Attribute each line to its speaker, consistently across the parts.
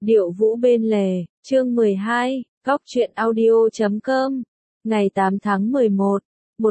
Speaker 1: Điệu vũ bên lề, chương 12, góc truyện audio.com, ngày 8 tháng 11,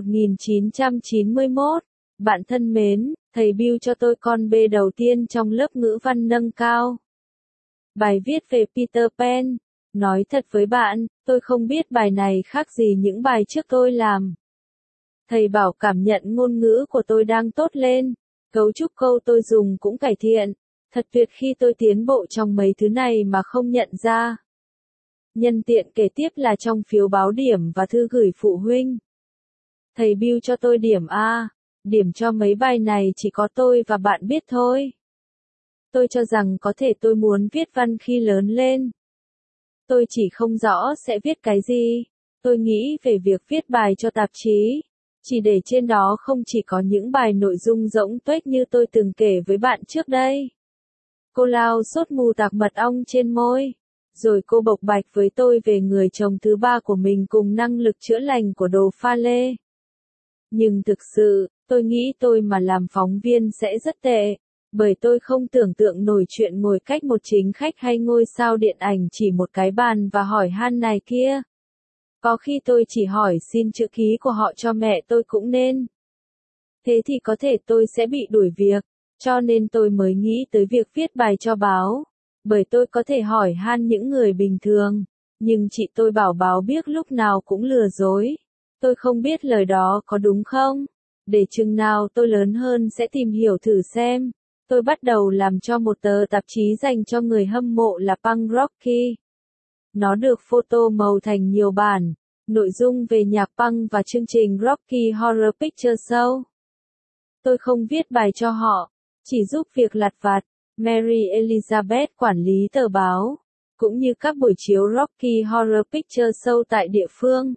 Speaker 1: 1991. Bạn thân mến, thầy Bill cho tôi con B đầu tiên trong lớp ngữ văn nâng cao. Bài viết về Peter Pan. Nói thật với bạn, tôi không biết bài này khác gì những bài trước tôi làm. Thầy bảo cảm nhận ngôn ngữ của tôi đang tốt lên, cấu trúc câu tôi dùng cũng cải thiện. Thật tuyệt khi tôi tiến bộ trong mấy thứ này mà không nhận ra. Nhân tiện kể tiếp là trong phiếu báo điểm và thư gửi phụ huynh. Thầy Bill cho tôi điểm A, điểm cho mấy bài này chỉ có tôi và bạn biết thôi. Tôi cho rằng có thể tôi muốn viết văn khi lớn lên. Tôi chỉ không rõ sẽ viết cái gì. Tôi nghĩ về việc viết bài cho tạp chí. Chỉ để trên đó không chỉ có những bài nội dung rỗng tuếch như tôi từng kể với bạn trước đây. Cô lao sốt mù tạc mật ong trên môi. Rồi cô bộc bạch với tôi về người chồng thứ ba của mình cùng năng lực chữa lành của đồ pha lê. Nhưng thực sự, tôi nghĩ tôi mà làm phóng viên sẽ rất tệ. Bởi tôi không tưởng tượng nổi chuyện ngồi cách một chính khách hay ngôi sao điện ảnh chỉ một cái bàn và hỏi han này kia. Có khi tôi chỉ hỏi xin chữ ký của họ cho mẹ tôi cũng nên. Thế thì có thể tôi sẽ bị đuổi việc. Cho nên tôi mới nghĩ tới việc viết bài cho báo. Bởi tôi có thể hỏi han những người bình thường. Nhưng chị tôi bảo báo biếc lúc nào cũng lừa dối. Tôi không biết lời đó có đúng không? Để chừng nào tôi lớn hơn sẽ tìm hiểu thử xem. Tôi bắt đầu làm cho một tờ tạp chí dành cho người hâm mộ là Punk Rocky. Nó được photo màu thành nhiều bản. Nội dung về nhạc punk và chương trình Rocky Horror Picture Show. Tôi không viết bài cho họ. Chỉ giúp việc lặt vặt. Mary Elizabeth quản lý tờ báo, cũng như các buổi chiếu Rocky Horror Picture Show tại địa phương.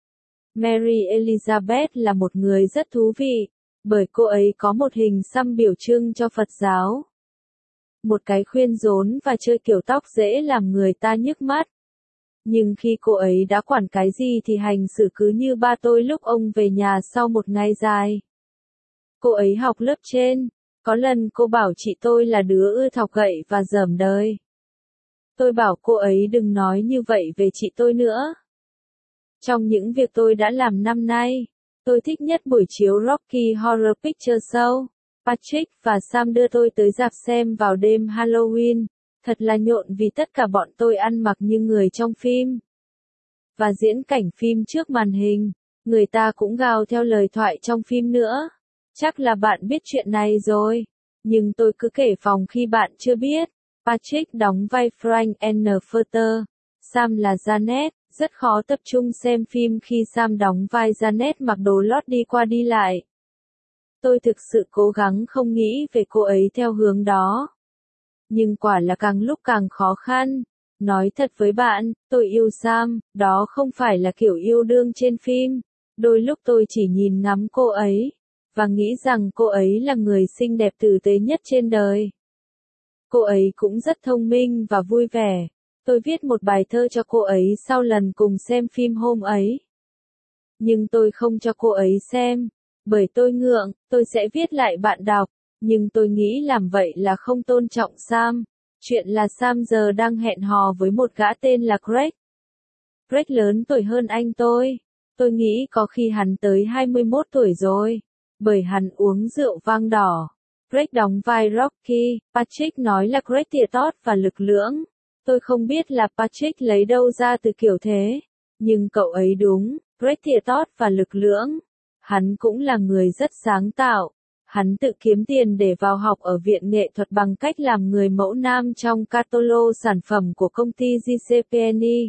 Speaker 1: Mary Elizabeth là một người rất thú vị, bởi cô ấy có một hình xăm biểu trưng cho Phật giáo. Một cái khuyên rốn và chơi kiểu tóc dễ làm người ta nhức mắt. Nhưng khi cô ấy đã quản cái gì thì hành xử cứ như ba tôi lúc ông về nhà sau một ngày dài. Cô ấy học lớp trên. Có lần cô bảo chị tôi là đứa ưa thọc gậy và dởm đời. Tôi bảo cô ấy đừng nói như vậy về chị tôi nữa. Trong những việc tôi đã làm năm nay, tôi thích nhất buổi chiếu Rocky Horror Picture Show. Patrick và Sam đưa tôi tới rạp xem vào đêm Halloween. Thật là nhộn vì tất cả bọn tôi ăn mặc như người trong phim. Và diễn cảnh phim trước màn hình. Người ta cũng gào theo lời thoại trong phim nữa. Chắc là bạn biết chuyện này rồi. Nhưng tôi cứ kể phòng khi bạn chưa biết. Patrick đóng vai Frank N. Sam là Janet. Rất khó tập trung xem phim khi Sam đóng vai Janet mặc đồ lót đi qua đi lại. Tôi thực sự cố gắng không nghĩ về cô ấy theo hướng đó. Nhưng quả là càng lúc càng khó khăn. Nói thật với bạn, tôi yêu Sam, đó không phải là kiểu yêu đương trên phim. Đôi lúc tôi chỉ nhìn ngắm cô ấy. Và nghĩ rằng cô ấy là người xinh đẹp tử tế nhất trên đời. Cô ấy cũng rất thông minh và vui vẻ. Tôi viết một bài thơ cho cô ấy sau lần cùng xem phim hôm ấy. Nhưng tôi không cho cô ấy xem. Bởi tôi ngượng, tôi sẽ viết lại bạn đọc. Nhưng tôi nghĩ làm vậy là không tôn trọng Sam. Chuyện là Sam giờ đang hẹn hò với một gã tên là Greg. Greg lớn tuổi hơn anh tôi. Tôi nghĩ có khi hắn tới 21 tuổi rồi. Bởi hắn uống rượu vang đỏ. Greg đóng vai Rocky, Patrick nói là Greg tỉa tót và lực lưỡng. Tôi không biết là Patrick lấy đâu ra từ kiểu thế. Nhưng cậu ấy đúng, Greg tỉa tót và lực lưỡng. Hắn cũng là người rất sáng tạo. Hắn tự kiếm tiền để vào học ở viện nghệ thuật bằng cách làm người mẫu nam trong catalog sản phẩm của công ty JCPenney.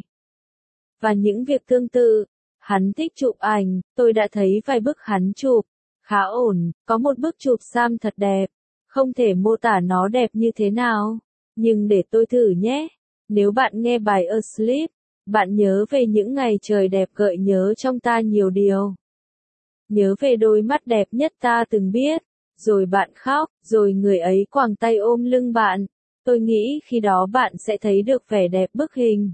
Speaker 1: Và những việc tương tự. Hắn thích chụp ảnh, tôi đã thấy vài bức hắn chụp. Khá ổn, có một bức chụp Sam thật đẹp. Không thể mô tả nó đẹp như thế nào. Nhưng để tôi thử nhé. Nếu bạn nghe bài Asleep, bạn nhớ về những ngày trời đẹp gợi nhớ trong ta nhiều điều. Nhớ về đôi mắt đẹp nhất ta từng biết. Rồi bạn khóc, rồi người ấy quàng tay ôm lưng bạn. Tôi nghĩ khi đó bạn sẽ thấy được vẻ đẹp bức hình.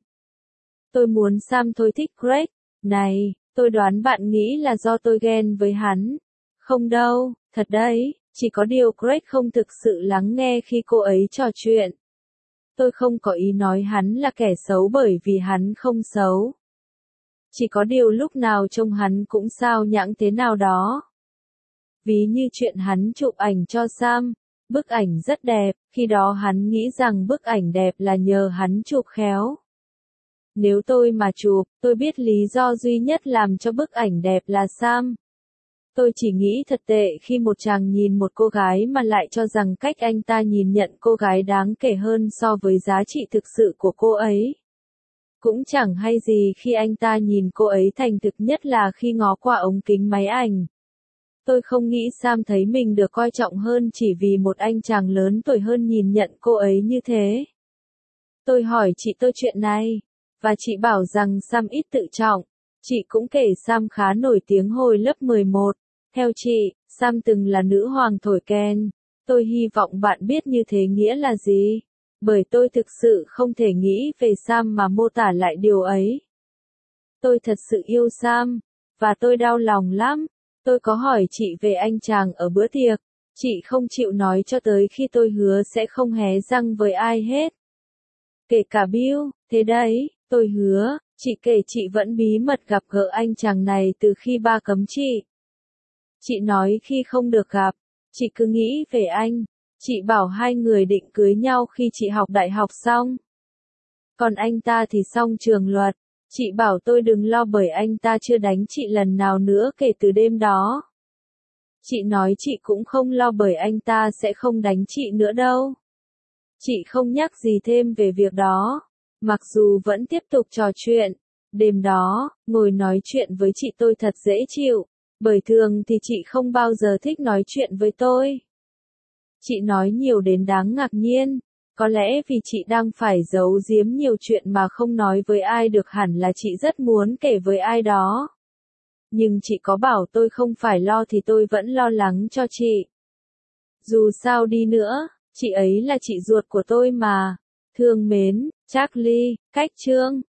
Speaker 1: Tôi muốn Sam thôi thích Greg. Này, tôi đoán bạn nghĩ là do tôi ghen với hắn. Không đâu, thật đấy, chỉ có điều Greg không thực sự lắng nghe khi cô ấy trò chuyện. Tôi không có ý nói hắn là kẻ xấu bởi vì hắn không xấu. Chỉ có điều lúc nào trông hắn cũng sao nhãng thế nào đó. Ví như chuyện hắn chụp ảnh cho Sam, bức ảnh rất đẹp, khi đó hắn nghĩ rằng bức ảnh đẹp là nhờ hắn chụp khéo. Nếu tôi mà chụp, tôi biết lý do duy nhất làm cho bức ảnh đẹp là Sam. Tôi chỉ nghĩ thật tệ khi một chàng nhìn một cô gái mà lại cho rằng cách anh ta nhìn nhận cô gái đáng kể hơn so với giá trị thực sự của cô ấy. Cũng chẳng hay gì khi anh ta nhìn cô ấy thành thực nhất là khi ngó qua ống kính máy ảnh. Tôi không nghĩ Sam thấy mình được coi trọng hơn chỉ vì một anh chàng lớn tuổi hơn nhìn nhận cô ấy như thế. Tôi hỏi chị tôi chuyện này, và chị bảo rằng Sam ít tự trọng. Chị cũng kể Sam khá nổi tiếng hồi lớp 11. Theo chị, Sam từng là nữ hoàng thổi kèn. Tôi hy vọng bạn biết như thế nghĩa là gì. Bởi tôi thực sự không thể nghĩ về Sam mà mô tả lại điều ấy. Tôi thật sự yêu Sam, và tôi đau lòng lắm. Tôi có hỏi chị về anh chàng ở bữa tiệc. Chị không chịu nói cho tới khi tôi hứa sẽ không hé răng với ai hết. Kể cả Bill, thế đấy, tôi hứa, chị kể chị vẫn bí mật gặp gỡ anh chàng này từ khi ba cấm chị. Chị nói khi không được gặp, chị cứ nghĩ về anh. Chị bảo hai người định cưới nhau khi chị học đại học xong. Còn anh ta thì xong trường luật. Chị bảo tôi đừng lo bởi anh ta chưa đánh chị lần nào nữa kể từ đêm đó. Chị nói chị cũng không lo bởi anh ta sẽ không đánh chị nữa đâu. Chị không nhắc gì thêm về việc đó. Mặc dù vẫn tiếp tục trò chuyện. Đêm đó, ngồi nói chuyện với chị tôi thật dễ chịu. Bởi thường thì chị không bao giờ thích nói chuyện với tôi. Chị nói nhiều đến đáng ngạc nhiên. Có lẽ vì chị đang phải giấu giếm nhiều chuyện mà không nói với ai được hẳn là chị rất muốn kể với ai đó. Nhưng chị có bảo tôi không phải lo thì tôi vẫn lo lắng cho chị. Dù sao đi nữa, chị ấy là chị ruột của tôi mà. Thương mến, Charlie, Cách Trương.